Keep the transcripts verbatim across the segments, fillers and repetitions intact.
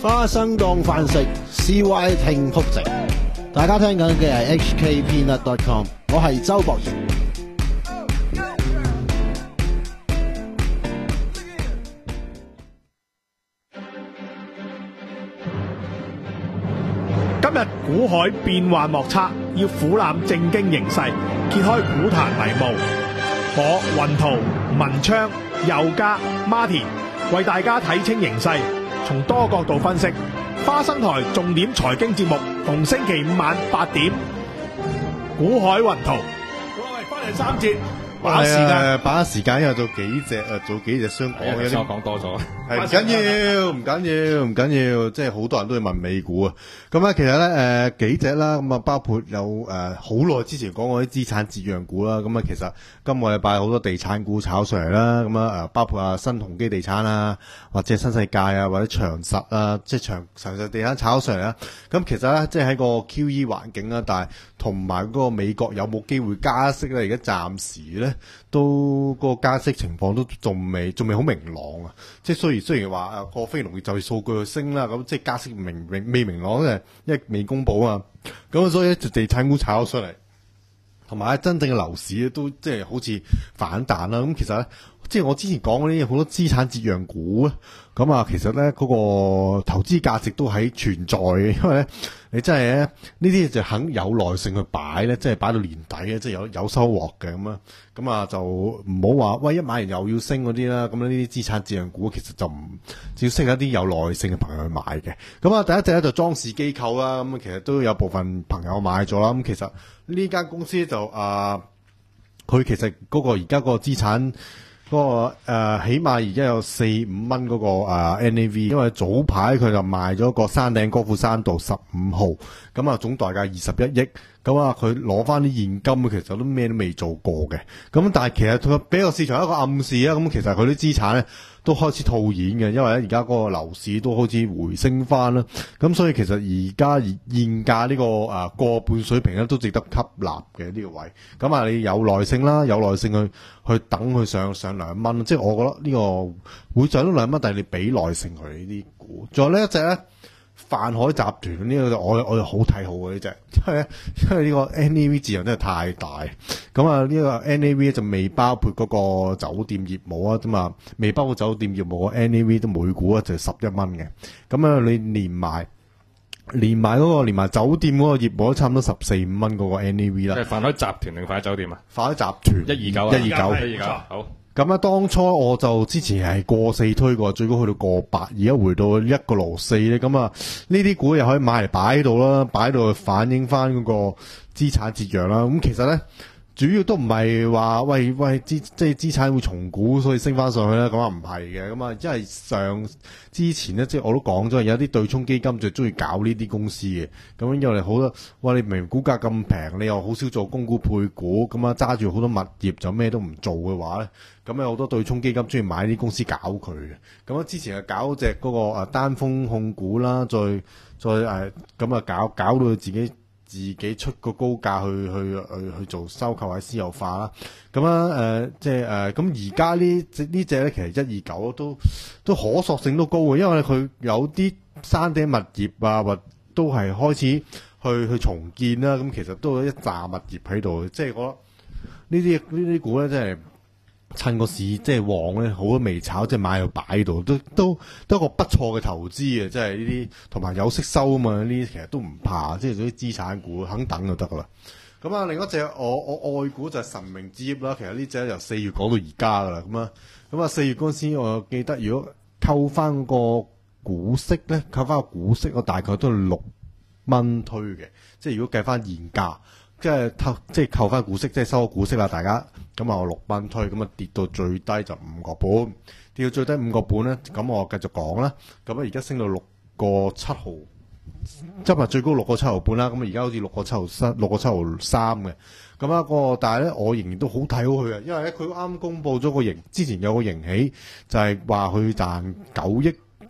花生當飯食 ，C Y 聽曲直。大家聽緊嘅係 H K Peanut dot com， 我係周博賢。 今日股海變幻莫測，要俯瞰正經形勢，揭開股壇迷霧。我雲圖、文昌、佑嘉、Martin 為大家睇清形勢，從多角度分析。花生台重點財經節目，逢星期五晚八點。股海雲圖，各位翻嚟三節。把握時間， 把握時間，因為做幾隻啊，做幾隻相講嘅。 我講多咗， 係唔緊要，唔緊要，唔緊要，即係好多人都會問美股啊。咁啊，其實咧誒、呃、幾隻啦，咁啊包括有誒好耐之前講過啲資產折讓股啦。咁啊，其實今個禮拜好多地產股炒上嚟啦。咁啊誒包括啊新鴻基地產啊，或者新世界啊，或者長實啊，即係長長實地產炒上嚟啦。咁其實咧，即係喺個 Q E 環境啦，但係同埋嗰個美國有冇機會加息咧？而家暫時咧。都嗰個加息情況都仲未仲未好明朗啊！即係雖然雖然話啊個非農業就業數據去升啦，咁即係加息明明未明朗嘅，因為未公佈啊，咁所以咧就地產股炒咗出嚟，同埋真正嘅樓市咧都即係好似反彈啦。咁其實咧，即係我之前講嗰啲好多資產折讓股啊，咁啊其實咧嗰個投資價值都喺存在嘅，因為咧你真係咧呢啲就肯有耐性去擺咧，即係擺到年底嘅，即係有有收穫嘅咁啊。咁啊，就唔好話喂一買完又要升嗰啲啦。咁呢啲資產折讓股其實就唔只要適合一啲有耐性嘅朋友去買嘅。咁啊，第一隻咧就裝飾機構啦。咁其實都有部分朋友買咗啦。咁其實呢間公司就啊，佢、呃、其實嗰個而家個資產嗰、那個誒、呃，起碼而家有四五蚊嗰個誒、呃、N A V， 因為早排佢就賣咗個山頂歌賦山道十五號，咁啊總代價二十一億。咁啊，佢攞翻啲現金，其實都咩都未做過嘅。咁但係其實佢俾個市場一個暗示啊。咁其實佢啲資產咧都開始套現嘅，因為咧而家嗰個樓市都開始回升翻啦。咁所以其實而家現價呢、這個誒、啊、個半水平咧都值得吸納嘅呢、這個位。咁啊，你有耐性啦，有耐性去去等佢上上兩蚊。即係我覺得呢個會上到兩蚊，但係你俾耐性佢呢啲股。仲有呢一隻咧。泛海集團呢、這個我我又好睇好嘅呢隻，因為因為呢個 N A V 字量真係太大，咁啊呢個 N A V 就未包括嗰個酒店業務啊，咁啊未包括酒店業務個 N A V 都每股啊就十一蚊嘅，咁啊你連埋連埋嗰個連埋酒店嗰個業務都差唔多十四五蚊嗰個 N A V 啦。 即係泛海集團定泛海酒店啊？ 泛海集團一二九一二九一二九好。 咁啊，當初我就之前係過四推過，最高去到過八，而家回到一個六四咧。咁啊，呢啲股又可以買嚟擺喺度啦，擺喺度反映翻嗰個資產折讓啦。咁其實咧，主要都唔係話喂喂資即係資產會重估，所以升翻上去啦。咁啊唔係嘅。咁啊，因為上之前咧，即係我都講咗，有啲對沖基金最中意搞呢啲公司嘅。咁因為好多，哇！你明明股價咁平，你又好少做供股配股，咁啊揸住好多物業就咩都唔做嘅話咧。咁有好多對沖基金中意買啲公司搞佢嘅，咁啊之前係搞隻嗰個誒單峰控股啦，再再誒咁啊搞搞到佢自己自己出個高價去去去去做收購或者私有化啦，咁啊誒即係誒咁而家呢隻呢隻咧其實一二九都都可塑性都高嘅，因為佢有啲山頂物業啊或都係開始去去重建啦，咁其實都有一紮物業喺度，即係我呢啲呢啲股咧真係。趁個市即係旺咧，好多未炒，即係買又擺喺度，都都都一個不錯嘅投資啊！即係呢啲同埋有息收啊嘛，呢啲其實都唔怕，即係嗰啲資產股肯等就得噶啦。咁啊，另一隻我我愛股就係神明之業啦。其實呢隻由四月講到而家噶啦，咁啊咁啊四月嗰陣時，我記得如果扣翻個股息咧，扣翻個股息，我大概都係六蚊推嘅。即係如果計翻現價。即係扣，即係扣翻股息，即係收咗股息啦，大家咁啊，我六蚊推，咁啊跌到最低就五個半，跌到最低五個半咧，咁我繼續講啦。咁啊，而家升到六個七毫，今日最高六個七毫半啦。咁啊，而家好似六個七毫三，六個七毫三嘅。咁啊，個但係咧，我仍然都好睇好佢啊，因為咧佢啱公布咗個盈，之前有個盈喜就係話佢賺九億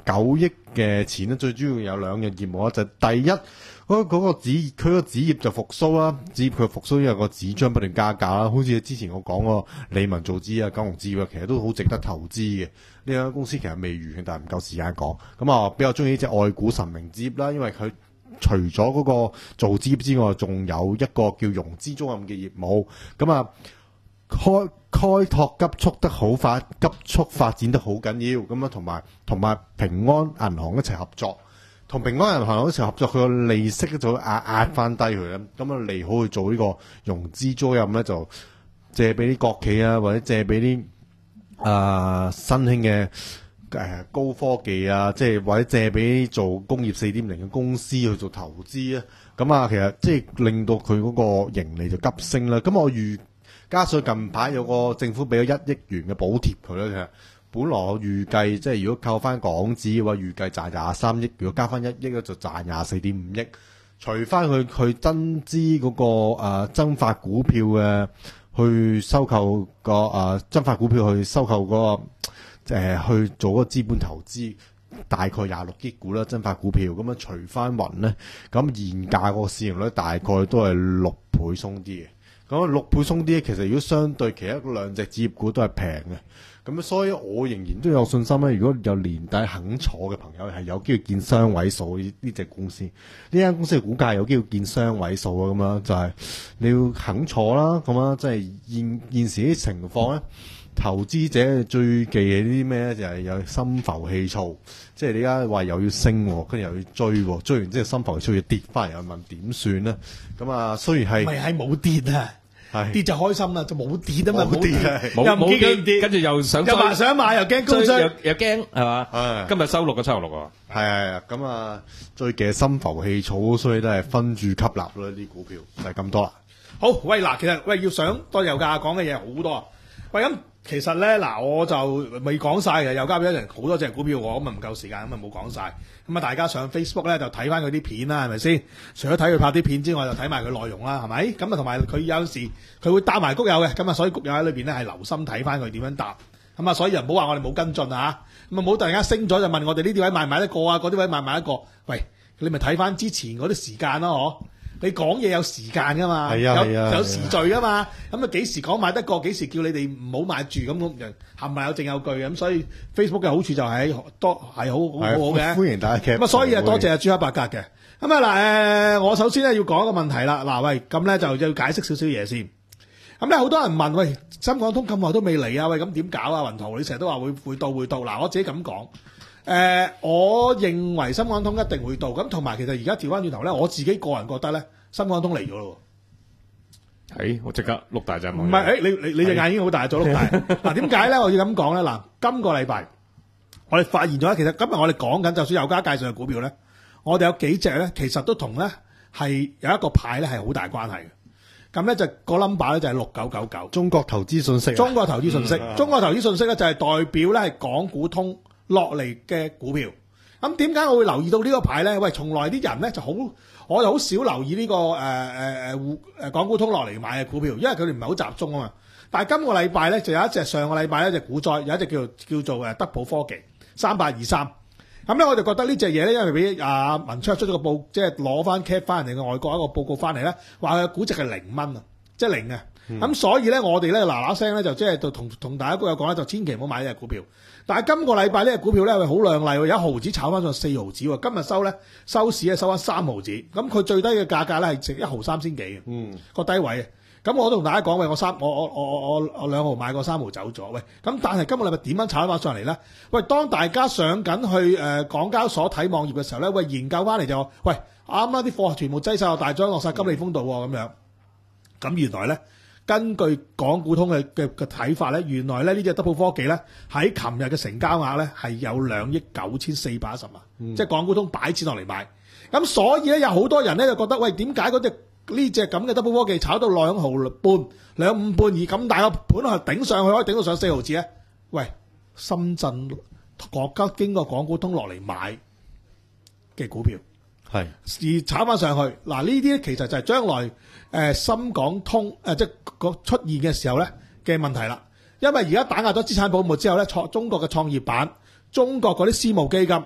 九億嘅錢咧，最主要有兩樣業務啦，就係、第一。嗰嗰個紙，佢個紙業就復甦啦，紙業佢復甦，因為個紙張不斷加價啦。好似之前我講個理文造紙啊、九龍紙業，其實都好值得投資嘅。呢間公司其實未完嘅，但係唔夠時間講。咁啊，比較中意呢隻愛股神明紙業啦，因為佢除咗嗰個造紙業之外，仲有一個叫融資租賃嘅業務。咁啊，開開拓急速得好快，急速發展得好緊要。咁啊，同埋同埋平安銀行一齊合作。同平安銀行嗰時合作，佢個利息咧就壓壓翻低佢咧，咁啊利好去做呢個融資租賃咧，就借俾啲國企啊，或者借俾啲啊新興嘅誒高科技啊，即係或者借俾做工業四點零嘅公司去做投資啊，咁啊其實即係令到佢嗰個盈利就急升啦。咁我預加上近排有個政府俾咗一億元嘅補貼佢咧，其實。本來我預計即係如果扣翻港紙嘅話，預計賺廿三億；如果加翻一億咧，就賺廿四點五億。除翻佢去增資嗰、那個誒、呃、增發股票嘅，去收購個誒、呃、增發股票去收購嗰、那個、呃、去做嗰個資本投資，大概廿六億股啦，增發股票咁樣除翻勻咧，咁現價個市盈率大概都係六倍鬆啲嘅。咁六倍鬆啲，其實如果相對其他兩隻紙業股都係平嘅。咁所以我仍然都有信心咧。如果有年底肯坐嘅朋友，係有機會見雙位數呢呢隻公司。呢間公司嘅股價有機會見雙位數啊！咁樣就係你要肯坐啦。咁樣即係現現時啲情況咧，投資者最忌嘅啲咩咧，就係有心浮氣躁。即係你而家話又要升，跟住又要追，追完之後心浮氣躁要跌翻嚟，又問點算咧？咁啊，雖然係咪係冇跌啊！跌就開心啦，就冇跌啊嘛，冇跌， 冇又唔冇跌， 跌，跟住又想又話想買，又驚高追， 又又驚係嘛？今日收六個七毫六喎， 係係咁啊，最嘅心浮氣躁，所以都係分住吸納啦啲股票，就係咁多啦。 好，喂嗱，其實喂要想多油價講嘅嘢好多啊，喂咁。其實咧，嗱我就未講晒嘅，又加俾一人好多隻股票我，咁啊唔夠時間，咁啊冇講晒。咁啊大家上 Facebook 咧就睇翻佢啲片啦，係咪先？除咗睇佢拍啲片之外，就睇埋佢內容啦，係咪？咁啊同埋佢有時佢會答埋谷友嘅，咁啊所以谷友喺裏邊咧係留心睇翻佢點樣答。咁啊所以又唔好話我哋冇跟進啊，咁啊冇突然間升咗就問我哋呢啲位買唔買得過啊？嗰啲位買唔買得過？喂，你咪睇翻之前嗰啲時間咯，嗬？你講嘢有時間噶嘛？ 係啊係啊， 有時序噶嘛？咁啊幾時講買得過？幾時叫你哋唔好買住？咁咁人係咪有證有據嘅？咁所以 Facebook 嘅好處就係多係好好好嘅。 歡迎大家。 咁啊，所以啊多謝朱克伯格嘅。咁啊嗱，誒我首先咧要講一個問題啦。嗱喂，咁咧就要解釋少少嘢先。咁咧好多人問喂，深港通咁耐都未嚟啊？喂，咁點搞啊？雲圖你成日都話會會到會到。嗱，我自己咁講。誒、呃，我認為深港通一定會到，咁同埋其實而家調翻轉頭咧，我自己個人覺得咧，深港通嚟咗咯。 係，我即刻碌大隻眼。 唔係，誒，你你你隻眼已經好大，做碌大。嗱，點解咧？我要咁講咧？嗱，今個禮拜我哋發現咗，其實今日我哋講緊，就算有家介紹嘅股票咧，我哋有幾隻咧，其實都同咧係有一個牌咧係好大關係嘅。咁咧就個 number 咧就係六九九九。 中國投資信息、啊。中國投資信息。 嗯、中國投資信息咧就係代表咧係港股通落嚟嘅股票，咁點解我會留意到呢個牌咧？喂，從來啲人咧就好，我就好少留意呢、這個誒誒誒誒港股通落嚟買嘅股票，因為佢哋唔係好集中啊嘛。但係今個禮拜咧就有一隻，上個禮拜咧隻股災，有一隻叫叫做誒德普科技三八二三，咁咧我就覺得呢隻嘢咧，因為俾阿文昌出咗個報，即係攞翻 cap 翻人哋嘅外國一個報告翻嚟咧，話佢嘅估值係零蚊啊，即係零啊。咁、嗯、所以咧，我哋咧嗱嗱聲咧就即係就同同大家都有講咧，就千祈唔好買呢隻股票。但係今個禮拜呢隻股票咧係好亮麗，有一毫子炒翻上四毫子喎。今日收咧收市咧收翻三毫子，咁佢最低嘅價格咧係值一毫三千幾嘅，嗯，個低位。咁我都同大家講，喂，我三我我我我我我兩毫買過三毫走咗，喂，咁但係今個禮拜點樣炒翻上嚟咧？喂，當大家上緊去誒、呃、港交所睇網頁嘅時候咧，喂，研究翻嚟就話，喂，啱啱啲貨全部擠晒落大張落晒金利豐度喎，咁樣。咁原來咧。根據港股通嘅嘅嘅睇法咧，原來咧呢隻德普科技咧喺琴日嘅成交額咧係有兩億九千四百一十萬，嗯、即係港股通擺錢落嚟買。咁所以咧有好多人咧就覺得，喂，點解嗰隻呢隻咁嘅德普科技炒到兩毫半、兩五半而咁大個盤係頂上去，可以頂到上四毫子咧？喂，深圳國家經過港股通落嚟買嘅股票。係而炒翻上去，嗱呢啲咧其實就係將來誒、呃、深港通誒、呃、即係個出現嘅時候咧嘅問題啦。因為而家打壓咗資產泡沫之後咧，創中國嘅創業板、中國嗰啲私募基金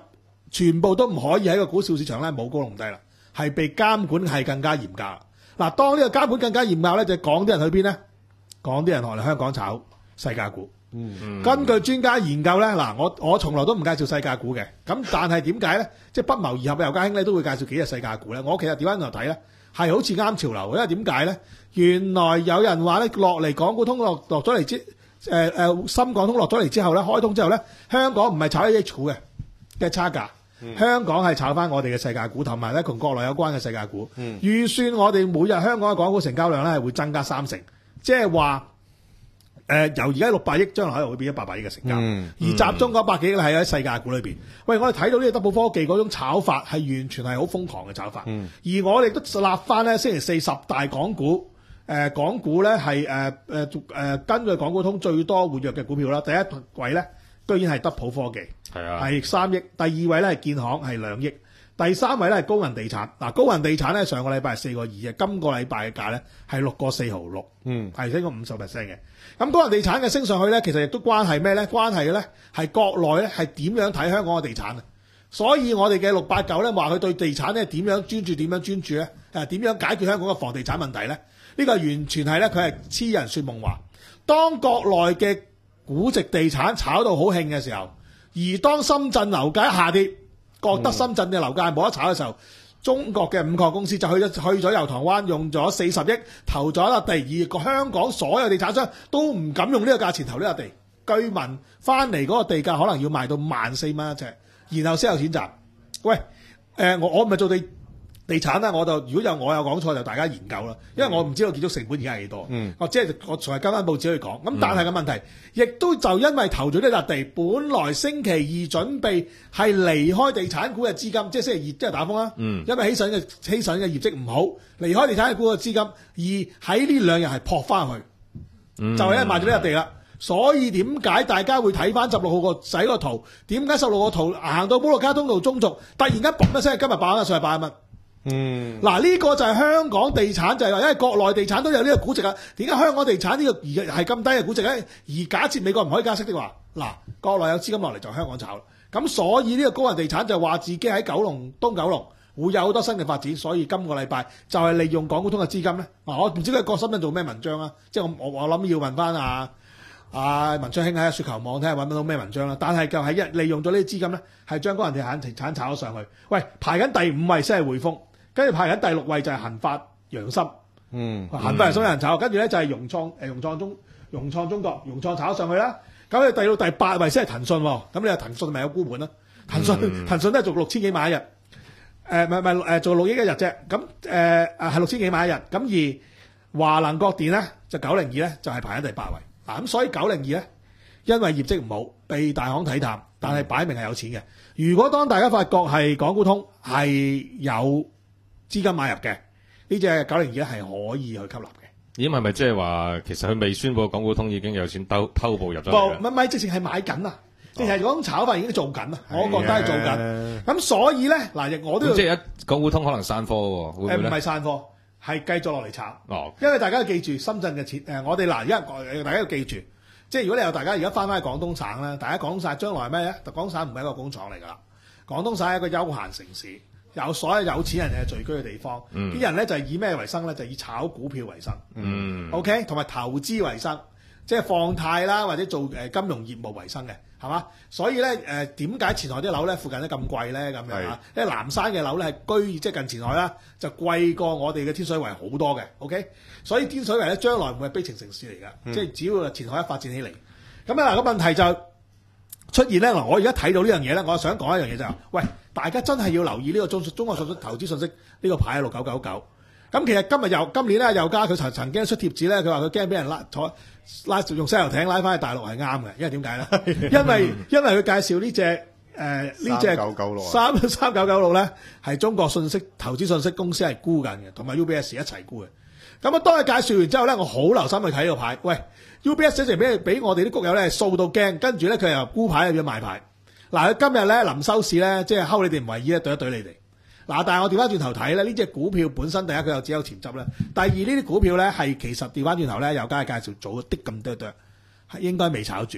全部都唔可以喺個股票市場咧冇高隆低啦，係被監管係更加嚴格。嗱，當呢個監管更加嚴格咧，就講啲人去邊咧？講啲人落嚟香港炒世界股。嗯，根據專家研究咧，嗱，我我從來都唔介紹世界股嘅，咁但係點解咧？即係不謀而合嘅尤家興咧都會介紹幾隻世界股咧。我其實點翻頭睇咧，係好似啱潮流，因為點解咧？原來有人話咧落嚟港股通落落咗嚟之誒誒深港通落咗嚟之後咧，開通之後咧，香港唔係炒 A H 股嘅嘅差價。嗯、香港係炒翻我哋嘅世界股，同埋咧同國內有關嘅世界股。嗯、預算我哋每日香港嘅港股成交量咧係會增加三成，即係話誒由而家六百億，將來可能會變一百八億嘅成交。嗯嗯、而集中嗰百幾億係喺世界股裏邊。喂，我哋睇到呢個德寶科技嗰種炒法係完全係好瘋狂嘅炒法。嗯、而我哋都立翻咧星期四十大港股，誒、呃、港股咧係誒誒誒根據港股通最多活躍嘅股票啦，第一位咧居然係德寶科技。係啊，係三億。第二位咧係建行，係兩億。第三位咧係高銀地產。嗱，高銀地產咧上個禮拜係四個二嘅，今個禮拜嘅價咧係六個四毫六，嗯，係升咗五十 percent 嘅。咁高銀地產嘅升上去咧，其實亦都關係咩咧？關係嘅咧係國內咧係點樣睇香港嘅地產啊？所以我哋嘅六八九咧話佢對地產咧點樣專注，點樣專注咧？誒點樣解決香港嘅房地產問題咧？呢個完全係咧佢係痴人說夢話。當國內嘅估值地產炒到好興嘅時候，而當深圳樓價下跌，覺得深圳嘅樓價冇得炒嘅時候，嗯、中國嘅五礦公司就去咗去咗油塘灣，用咗四十億投咗一笪地，而個香港所有地產商都唔敢用呢個價錢投呢個地，據聞翻嚟嗰個地價可能要賣到萬四蚊一尺，然後先有錢賺。喂，誒、呃、我我唔係做地地產啦，我就如果有我有講錯就大家研究啦，因為我唔知道建築成本而家係幾多，嗯、我即係我仲係跟翻報紙去講。咁但係個問題，亦、嗯、都就因為投咗呢笪地，本來星期二準備係離開地產股嘅資金，即係星期二即係打風啦，嗯、因為希慎嘅希慎嘅業績唔好，離開地產股嘅資金，而喺呢兩日係撲翻去，嗯、就係因為賣咗呢笪地啦。所以點解大家會睇翻十六號個仔個圖？點解十六號圖行到保羅交通道中軸，突然間嘣一聲，今日爆咗上去八蚊？嗯，嗱呢、這個就係香港地產就係、是、話，因為國內地產都有呢個估值啊。點解香港地產呢、這個而係咁低嘅估值咧？而假設美國唔可以加息的話，嗱國內有資金落嚟就香港炒啦。咁所以呢個高銀地產就話自己喺九龍東九龍會有好多新嘅發展，所以今個禮拜就係利用港股通嘅資金咧。嗱我唔知佢郭心欣做咩文章啊，即係我我我諗要問翻啊啊文昌兄喺雪球網睇下揾唔到咩文章啦。但係就係一利用咗呢啲資金咧，係將高銀地產地產炒咗上去。喂，排緊第五位先係匯豐。跟住排緊第六位就係恒發洋參，嗯，恒發洋參有人炒，跟住咧就係融創誒融創中融創中國融創炒上去啦。咁你第六第八位先係騰訊，咁你話騰訊咪有沽盤啦？騰訊、嗯、騰訊都係做六千幾萬一日，誒唔係唔係誒做六億一日啫。咁誒誒係六千幾萬一日。咁而華能國電咧就九零二咧就係排緊第八位。嗱咁所以九零二咧因為業績唔好被大行睇淡，但係擺明係有錢嘅。如果當大家發覺係港股通係有資金買入嘅呢隻九零二咧係可以去吸納嘅。 咦，係咪即係話其實佢未宣佈港股通已經有錢偷偷步入咗嚟？ 唔係唔係，直情係買緊啊！直情係嗰種炒法已經做緊啊！我覺得係做緊。咁所以咧嗱，我都要即係一港股通可能散貨喎，會唔會咧？ 誒唔係散貨，係繼續落嚟炒。 哦， 因為大家要記住深圳嘅錢誒，我哋嗱而家大家要記住，即係如果你有大家而家翻返去廣東省啦，大家廣東省將來係咩咧？廣東省唔係一個工廠嚟㗎啦，廣東省係一個休閒城市。有所有有錢人嘅聚居嘅地方，啲、嗯、人咧就係以咩為生咧？就以炒股票為生。嗯，OK， 同埋投資為生，即係放貸啦，或者做誒金融業務為生嘅，係嘛？所以咧誒，點解前海啲樓咧附近咧咁貴咧？咁樣啊，因為南山嘅樓咧係居即係近前海啦，就貴過我哋嘅天水圍好多嘅。OK， 所以天水圍咧將來唔係悲情城市嚟㗎，嗯、即係只要前海一發展起嚟，咁啊嗱個問題就出現咧。嗱，我而家睇到呢樣嘢咧，我想講一樣嘢就係、是，喂。大家真係要留意呢個中中國信息投資信息呢個牌喺六九九九。咁其實今日又今年咧又加佢曾曾經出貼紙咧，佢話佢驚俾人拉坐拉用西遊艇拉翻去大陸係啱嘅，因為點解咧？因為因為佢介紹呢隻誒呢隻三九九六三三九九六咧係中國信息投資信息公司係沽緊嘅，同埋 U B S 一齊沽嘅。咁啊，當佢介紹完之後咧，我好留心去睇呢個牌。喂 ，U B S 成俾俾我哋啲谷友咧掃到驚，跟住咧佢又沽牌又要賣牌。嗱，佢今日咧臨收市咧，即係睺你哋唔為意咧，對一對你哋。嗱，但係我調翻轉頭睇咧，呢隻股票本身第一佢又只有潛質咧，第二呢啲股票咧係其實調翻轉頭咧，又加介紹早啲咁多多，係應該未炒住。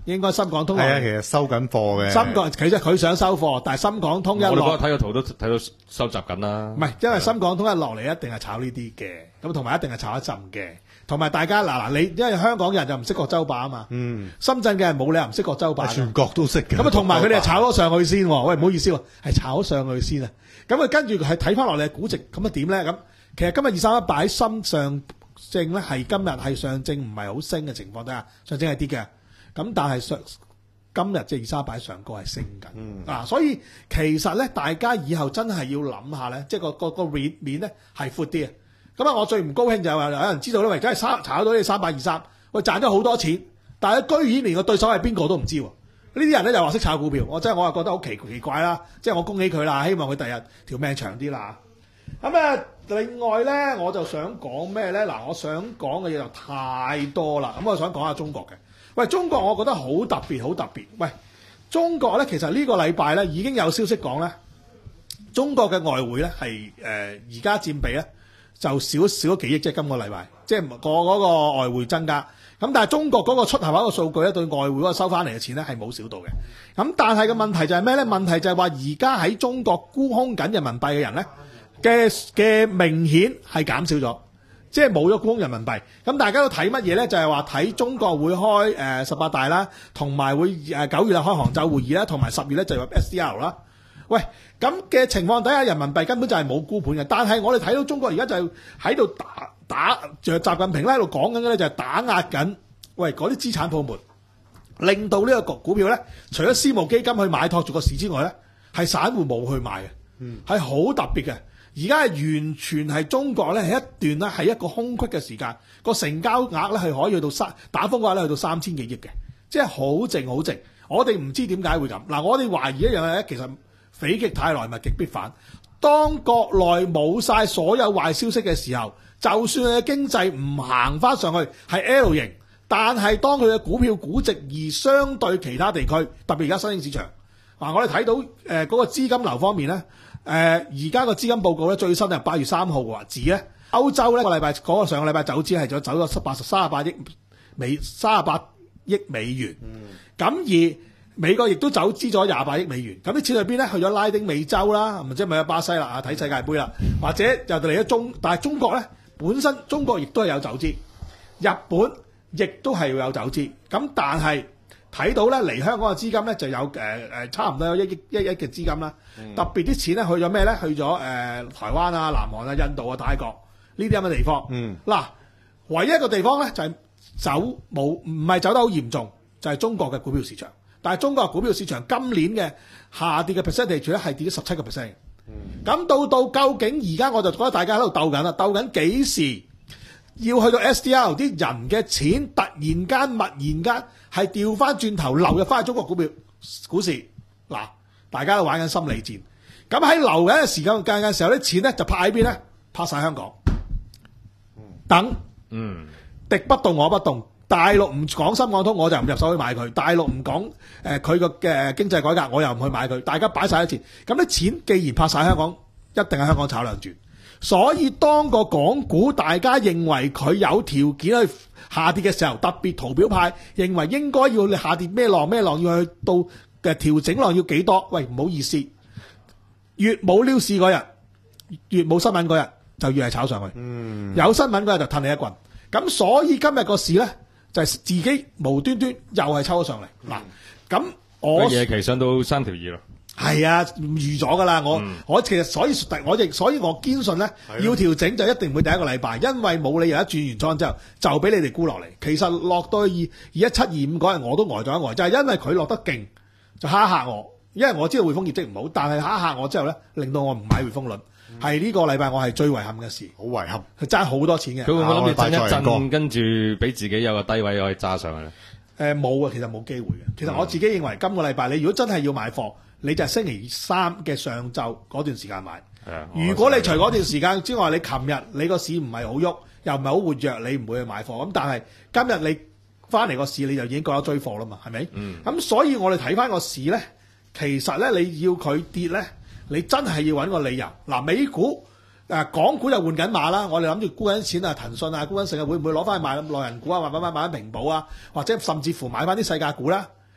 應該深港通係啊，其實收緊貨嘅。 深港其實佢想收貨，但係深港通一我哋落嗰日睇個圖都睇到收集緊啦。 唔係，因為深港通一落嚟一定係炒呢啲嘅，咁同埋一定係炒一陣嘅，同埋大家嗱嗱你，因為香港人就唔識國洲霸啊嘛， 嗯， 深圳嘅人冇理由唔識國洲霸㗎。 全國都識嘅。 咁啊，同埋佢哋係炒咗上去先喎，喂，唔好意思喎，係炒咗上去先啊。咁啊，跟住係睇翻落嚟嘅估值，咁啊點咧？咁其實今日二三一擺深上證咧，係今日係上證唔係好升嘅情況底下，上證係跌嘅。咁但係上今日即係二三一擺上個係升緊， 嗯啊，所以其實咧，大家以後真係要諗下咧，即係個個個面面咧係闊啲啊。咁啊，我最唔高興就係話有人知道咧，喂，真係三炒到呢三百二三，喂，賺咗好多錢，但係居然連個對手係邊個都唔知喎。呢啲人咧就話識炒股票，我真係我係覺得好奇奇怪啦。即係我恭喜佢啦，希望佢第日條命長啲啦。咁啊，另外咧我就想講咩咧？嗱，我想講嘅嘢就太多啦。咁我想講下中國嘅。喂，中國我覺得好特別，好特別。喂，中國咧其實呢個禮拜咧已經有消息講咧，中國嘅外匯咧係誒而家佔比咧就少少咗幾億，即係今個禮拜，即係個嗰個外匯增加。咁但係中國嗰個出口嗰個數據咧，對外匯嗰個收翻嚟嘅錢咧係冇少到嘅。咁但係個問題就係咩咧？問題就係話而家喺中國沽空緊人民幣嘅人咧嘅嘅明顯係減少咗，即係冇咗沽空人民幣。咁大家都睇乜嘢咧？就係話睇中國會開誒十八大啦，同埋會誒九月啊開杭州會議啦，同埋十月咧就入 S D R 啦。喂，咁嘅情況底下，人民幣根本就係冇沽盤嘅。但係我哋睇到中國而家就喺度打打，就習近平咧喺度講緊嘅咧就係打壓緊，喂嗰啲資產泡沫，令到呢個股票咧，除咗私募基金去買托住個市之外咧，係散戶冇去買嘅，係好、嗯、特別嘅。而家係完全係中國咧係一段咧係一個空隙嘅時間，個成交額咧係可以去到三打風嘅話咧去到三千幾億嘅，即係好靜好靜。我哋唔知點解會咁。嗱，我哋懷疑一樣嘢咧，其實。否極泰來，物極必反。當國內冇晒所有壞消息嘅時候，就算佢嘅經濟唔行翻上去係 L 型，但係當佢嘅股票估值而相對其他地區，特別而家新興市場，嗱我哋睇到誒嗰、呃那個資金流方面咧，誒而家個資金報告咧最新係八月三號話指咧，歐洲呢個禮拜嗰、那個上個禮拜走資係咗走咗七八十三十八億美三十八億美元，咁、嗯、而美國亦都走資咗廿八億美元，咁啲錢去邊咧？去咗拉丁美洲啦，唔知咪有巴西啦啊，睇世界盃啦，或者又嚟咗中，但係中國咧本身中國亦都係有走資，日本亦都係會有走資，咁但係睇到咧嚟香港嘅資金咧就有誒誒、呃、差唔多有一億一億嘅資金啦，嗯、特別啲錢咧去咗咩咧？去咗誒、呃、台灣啊、南韓啊、印度啊、泰國呢啲咁嘅地方。嗯，嗱，唯一一個地方咧就係、是、走冇唔係走得好嚴重，就係、是、中國嘅股票市場。但係中國股票市場今年嘅下跌嘅 percentage 咧係跌咗十七個 percent。咁到到究竟而家我就覺得大家喺度鬥緊啦，鬥緊幾時要去到 S D R 啲人嘅錢突然間、突然間係調翻轉頭流入翻去中國股票股市。嗱，大家都玩緊心理戰。咁喺流緊嘅時間間嘅時候，啲錢咧就拍喺邊咧？拍晒香港。等，嗯，敵不動我不動。大陸唔講深港通，我就唔入手去買佢；大陸唔講誒佢個嘅經濟改革，我又唔去買佢。大家擺晒啲錢，咁啲錢既然拍晒香港，一定喺香港炒兩轉。所以當個港股大家認為佢有條件去下跌嘅時候，特別圖表派認為應該要下跌咩浪咩浪，要去到嘅調整浪要幾多？喂，唔好意思，越冇 news 嗰日，越冇新聞嗰日，就越係炒上去。嗯，有新聞嗰日就褪你一棍。咁所以今日個市咧。就係自己無端端又係抽咗上嚟嗱，咁、嗯、我夜期上到三條二咯， 係啊預咗噶啦，我、嗯、我其實所以我亦所以我堅信咧，的要調整就一定唔會第一個禮拜，因為冇理由一轉完倉之後就俾你哋沽落嚟。其實落到去二二一七二五嗰日我都呆咗一呆，就係、是、因為佢落得勁就嚇嚇我，因為我知道匯豐業績唔好，但係嚇嚇我之後咧，令到我唔買匯豐輪。係呢個禮拜我係最遺憾嘅事， 好遺憾， 佢爭好多錢嘅。 佢會唔會諗住震一震，跟住俾自己有個低位可以揸上去咧？誒、 呃，冇啊，其實冇機會嘅。其實我自己認為今個禮拜你如果真係要買貨，你就係星期三嘅上晝嗰段時間買。如果你除嗰段時間之外，你琴日你個市唔係好喐，又唔係好活躍，你唔會去買貨。咁但係今日你翻嚟個市，你就已經覺得追貨啦嘛，係咪？咁、嗯、所以我哋睇翻個市咧，其實咧你要佢跌咧。你真係要揾個理由嗱，美股誒、呃、港股又換緊馬啦，我哋諗住沽緊錢啊，騰訊啊，沽緊成日會唔會攞翻去買內人股啊，買翻買買翻平保啊，或者甚至乎買翻啲世界股啦？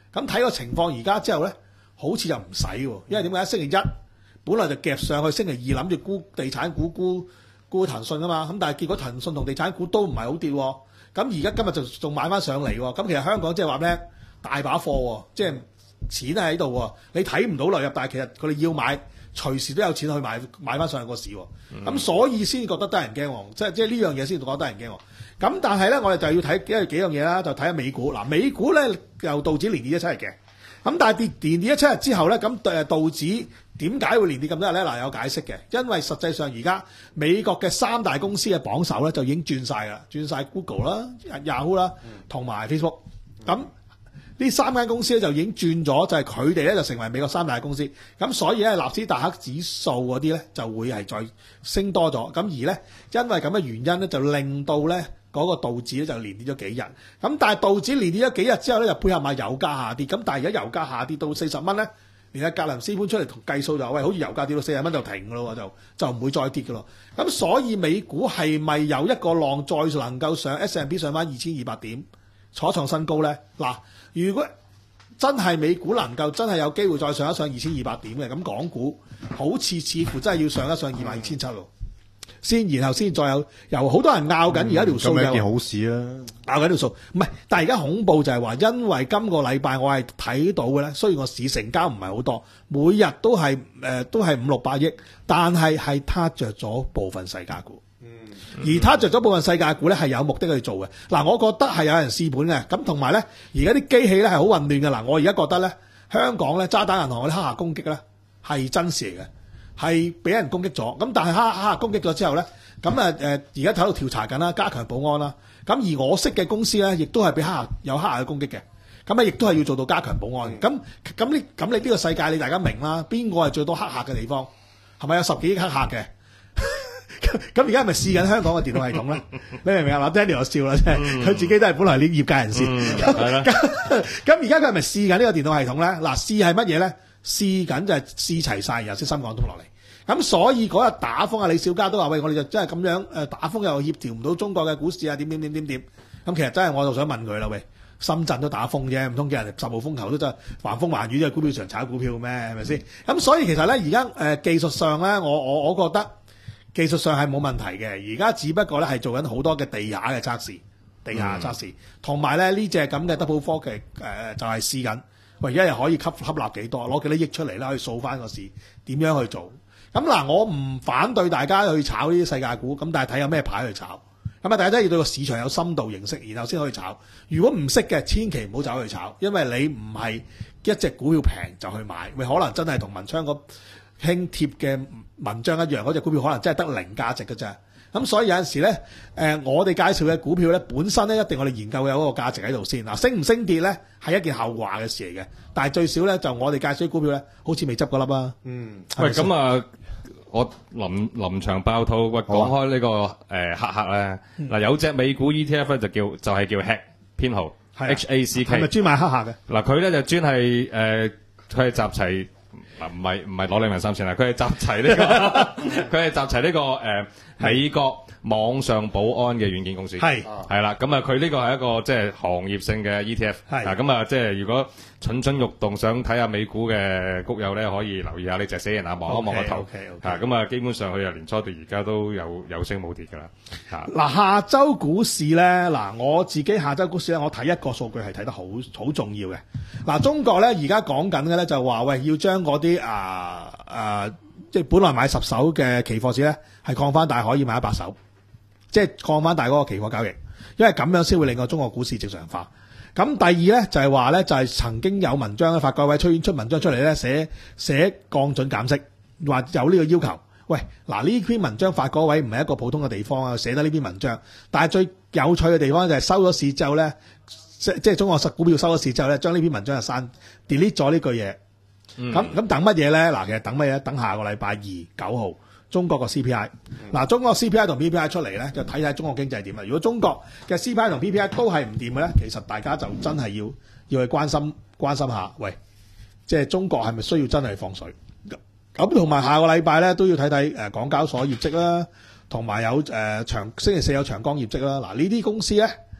咁睇個情況而家之後咧，好似就唔使喎，因為點解？星期一本來就夾上去，星期二諗住沽地產股沽沽騰訊啊嘛，咁但係結果騰訊同地產股都唔係好跌喎。咁而家今日就仲買翻上嚟喎。咁其實香港即係話咩？大把貨喎，即係錢喺度喎。你睇唔到流入，但係其實佢哋要買，隨時都有錢去買買翻上去個市喎。咁、嗯、所以先覺得得人驚喎，即係即係呢樣嘢先覺得得人驚喎。咁但係咧，我哋就要睇幾幾樣嘢啦，就睇下美股。嗱，美股咧又道指連跌咗七日嘅。咁但係跌連跌咗七日之後咧，咁誒道指點解會連跌咁多日咧？嗱，有解釋嘅，因為實際上而家美國嘅三大公司嘅榜首咧就已經轉晒㗎啦，轉晒 Google 啦、Yahoo 啦同埋 Facebook。咁呢三間公司咧就已經轉咗，就係佢哋咧就成為美國三大公司。咁所以咧納斯達克指數嗰啲咧就會係再升多咗。咁而咧因為咁嘅原因咧，就令到咧嗰個道指咧就連跌咗幾日。咁但係道指連跌咗幾日之後咧，就配合埋油價下跌。咁但係而家油價下跌到四十蚊咧，連阿格林斯潘出嚟同計數就話喂，好似油價跌到四十蚊就停㗎咯，就就唔會再跌㗎咯。咁所以美股係咪有一個浪再能夠上 S and P 上翻二千二百點，楚創新高咧？嗱。如果真係美股能夠真係有機會再上一上二千二百點嘅，咁港股好似似乎真係要上一上二萬二千七咯，先然後先再有由好多人拗緊而家條數咁係一件好事啊！ 拗緊條數，唔係，但係而家恐怖就係話，因為今個禮拜我係睇到嘅咧，雖然個市成交唔係好多，每日都係誒、呃、都係五六百億，但係係撻着咗部分細價股。而他着咗部分世界股咧，係有目的去做嘅。嗱，我覺得係有人試本嘅。咁同埋咧，而家啲機器咧係好混亂嘅。嗱，我而家覺得咧，香港咧渣打銀行嗰啲黑客攻擊咧係真事嚟嘅，係俾人攻擊咗。咁但係黑黑客攻擊咗之後咧，咁啊誒，而家喺度調查緊啦，加強保安啦。咁而我識嘅公司咧，亦都係俾黑客有黑客嘅攻擊嘅。咁啊，亦都係要做到加強保安。咁咁呢咁你呢個世界你大家明啦，邊個係最多黑客嘅地方？係咪有十幾億黑客嘅？咁而家係咪試緊香港嘅電腦系統咧？你明唔明啊？嗱 Daniel 我笑啦，即係佢自己都係本來係啲業界人士。咁咁而家佢係咪試緊呢個電腦系統咧？嗱，試係乜嘢咧？試緊就係試齊晒，然後先深港通落嚟。咁所以嗰日打風啊，李小加都話：喂，我哋就真係咁樣誒打風又協調唔到中國嘅股市啊，點點點點點。咁其實真係我就想問佢啦，喂，深圳都打風啫，唔通叫人哋十號風球都真係橫風橫雨，即係股票場炒股票咩？係咪先？咁所以其實咧，而家誒技術上咧，我我我覺得。技術上係冇問題嘅，而家只不過咧係做緊好多嘅地下嘅測試，地下測試，同埋咧呢隻咁嘅 double科技誒就係試緊，喂，一日可以吸吸納幾多，攞幾多億出嚟啦，可以掃翻個市，點樣去做？咁嗱，我唔反對大家去炒呢啲世界股，咁但係睇有咩牌去炒，咁啊大家都要對個市場有深度認識，然後先可以炒。如果唔識嘅，千祈唔好走去炒，因為你唔係一隻股票平就去買，咪可能真係同文昌個輕貼嘅文章一樣，嗰隻股票可能真係得零價值嘅啫。咁所以有陣時咧，誒、呃、我哋介紹嘅股票咧，本身咧一定我哋研究有嗰個價值喺度先。嗱，升唔升跌咧係一件後話嘅事嚟嘅，但係最少咧就我哋介紹啲股票咧，好似未執嗰粒啊。嗯， 喂，咁啊，我臨臨場爆肚，喂，講開呢、這個誒、呃、黑客咧，嗱、嗯、有隻美股 E T F 咧就叫就係、是、叫 H A C 編號 H A C K， 係咪專買黑客嘅？ 嗱佢咧就專係誒佢係集齊。嗱，唔係唔係攞兩萬三千啦，佢係集齊呢個，佢係集齊呢個誒美國網上保安嘅軟件公司，係係啦，咁啊佢呢個係一個即係行業性嘅 E T F，係啊咁啊即係如果蠢蠢欲動想睇下美股嘅谷友咧，可以留意下呢隻死人啊，望一望個頭，嚇咁啊基本上佢由年初到而家都有有升冇跌㗎啦，嚇嗱下週股市咧，嗱我自己下週股市咧，我睇一個數據係睇得好好重要嘅，嗱中國咧而家講緊嘅咧就話喂要將嗰啲啊啊即係本來買十手嘅期貨市咧係降翻大可以買一百手。即係降翻大嗰個期貨交易，因為咁樣先會令個中國股市正常化。咁第二咧就係話咧，就係、是、曾經有文章咧，發改委出出文章出嚟咧，寫寫降準減息，話有呢個要求。喂，嗱呢篇文章發改委唔係一個普通嘅地方啊，寫得呢篇文章。但係最有趣嘅地方就係收咗市之後咧，即即係中國實股票收咗市之後咧，將呢篇文章就刪 delete 咗呢句嘢。咁咁、嗯、等乜嘢咧？嗱，其實等乜嘢？等下個禮拜二九號。中國個 C P I， 嗱、嗯、中國 C P I 同 P P I 出嚟咧，就睇睇中國經濟點啦。如果中國嘅 C P I 同 P P I 都係唔掂嘅咧，其實大家就真係要要去關心關心下，喂，即係中國係咪需要真係放水？咁同埋下個禮拜咧都要睇睇誒港交所業績啦，同埋有誒長星期四有長江業績啦。嗱呢啲公司咧都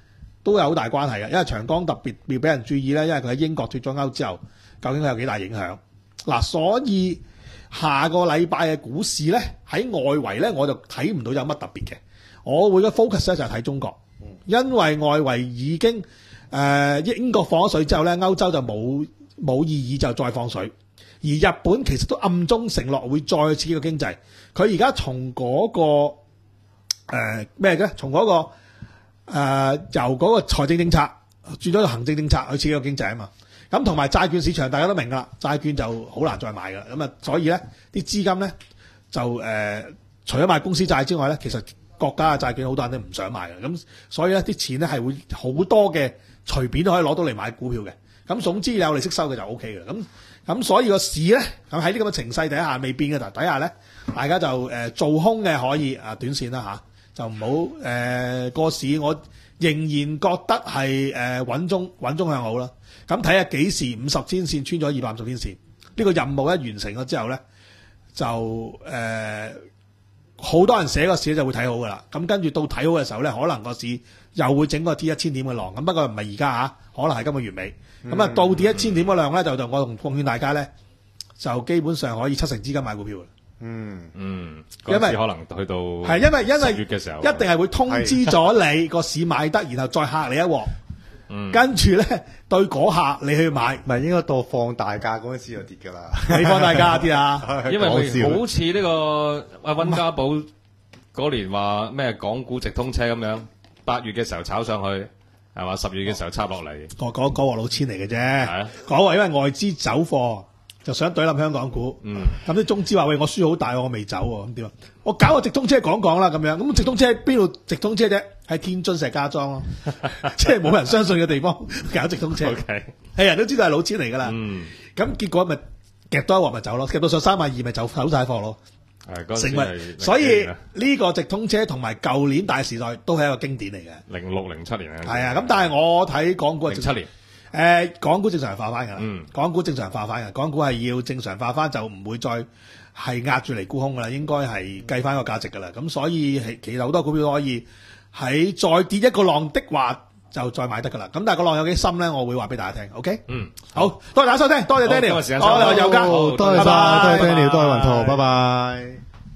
都有好大關係嘅，因為長江特別要俾人注意咧，因為佢喺英國脱咗歐之後，究竟佢有幾大影響？嗱，所以下個禮拜嘅股市咧喺外圍咧，我就睇唔到有乜特別嘅。我會嘅 focus 咧就係睇中國，因為外圍已經誒、呃、英國放咗水之後咧，歐洲就冇冇意義就再放水，而日本其實都暗中承諾會再刺激個經濟。佢而家從嗰個誒咩嘅？從嗰、嗰個誒、呃、由嗰個財政政策轉咗個行政政策去刺激個經濟啊嘛。咁同埋債券市場大家都明㗎啦，債券就好難再買㗎啦。咁啊，所以咧啲資金咧就誒、呃、除咗買公司債之外咧，其實國家嘅債券好多人都唔想買嘅。咁所以咧啲錢咧係會好多嘅隨便都可以攞到嚟買股票嘅。咁總之有利息收嘅就 O K 嘅。咁咁所以個市咧咁喺呢咁嘅情勢底下未變嘅，但底下咧大家就誒、呃、做空嘅可以啊短線啦嚇。就唔好誒個市，我仍然覺得係誒、呃、穩中穩中向好啦。咁睇下幾時五十天線穿咗二百五十天線，呢、這個任務一完成咗之後咧，就誒好、呃、多人寫個市就會睇好噶啦。咁跟住到睇好嘅時候咧，可能個市又會整個跌一千點嘅浪。咁不過唔係而家嚇，可能係今個月尾。咁啊、嗯、到跌一千點嘅量咧，就就我同奉勸大家咧，就基本上可以七成資金買股票。 嗯嗯，因為可能去到係因為因為月嘅時候， 一定係會通知咗你個市買得，然後再嚇你一鑊。嗯，跟住咧對嗰下你去買， 唔係應該到放大假嗰陣時就跌㗎啦。 你放大假啲啊？ 因為好似呢個阿溫家寶嗰年話咩港股直通車咁樣，八月嘅時候炒上去係嘛，十月嘅時候插落嚟。 嗰嗰嗰鑊老千嚟嘅啫，嗰鑊因為外資走貨。就想懟冧香港股，咁啲、嗯、中資話喂，我輸好大，我未走喎，咁點啊？我搞個直通車講講啦，咁樣咁直通車邊度直通車啫？喺天津石家莊咯，即係冇人相信嘅地方搞直通車，係 Okay. 人都知道係老千嚟噶啦。咁、嗯、結果咪夾多一鑊咪走咯，夾到上三萬二咪走走曬貨咯。成為所以呢個直通車同埋舊年大時代都係一個經典嚟嘅。 零六零七年啊， 係啊，咁但係我睇港股零七年。 誒、呃，港股正常化翻㗎啦，嗯、港股正常化翻嘅，港股係要正常化翻，就唔會再係壓住嚟沽空㗎啦，應該係計翻個價值㗎啦。咁所以其實好多股票都可以喺再跌一個浪的話，就再買得㗎啦。咁但係個浪有幾深咧，我會話俾大家聽。OK，嗯，好，好多謝大家收聽，多謝 Daniel，多謝有家， 多謝晒，多謝 Daniel，多謝雲圖，拜拜。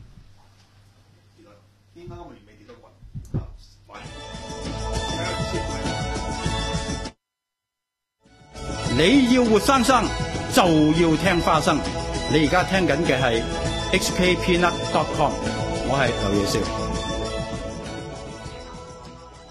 你要活生生就要聽花生，你而家聽緊嘅係 H K Peanut dot com， 我係劉耀少。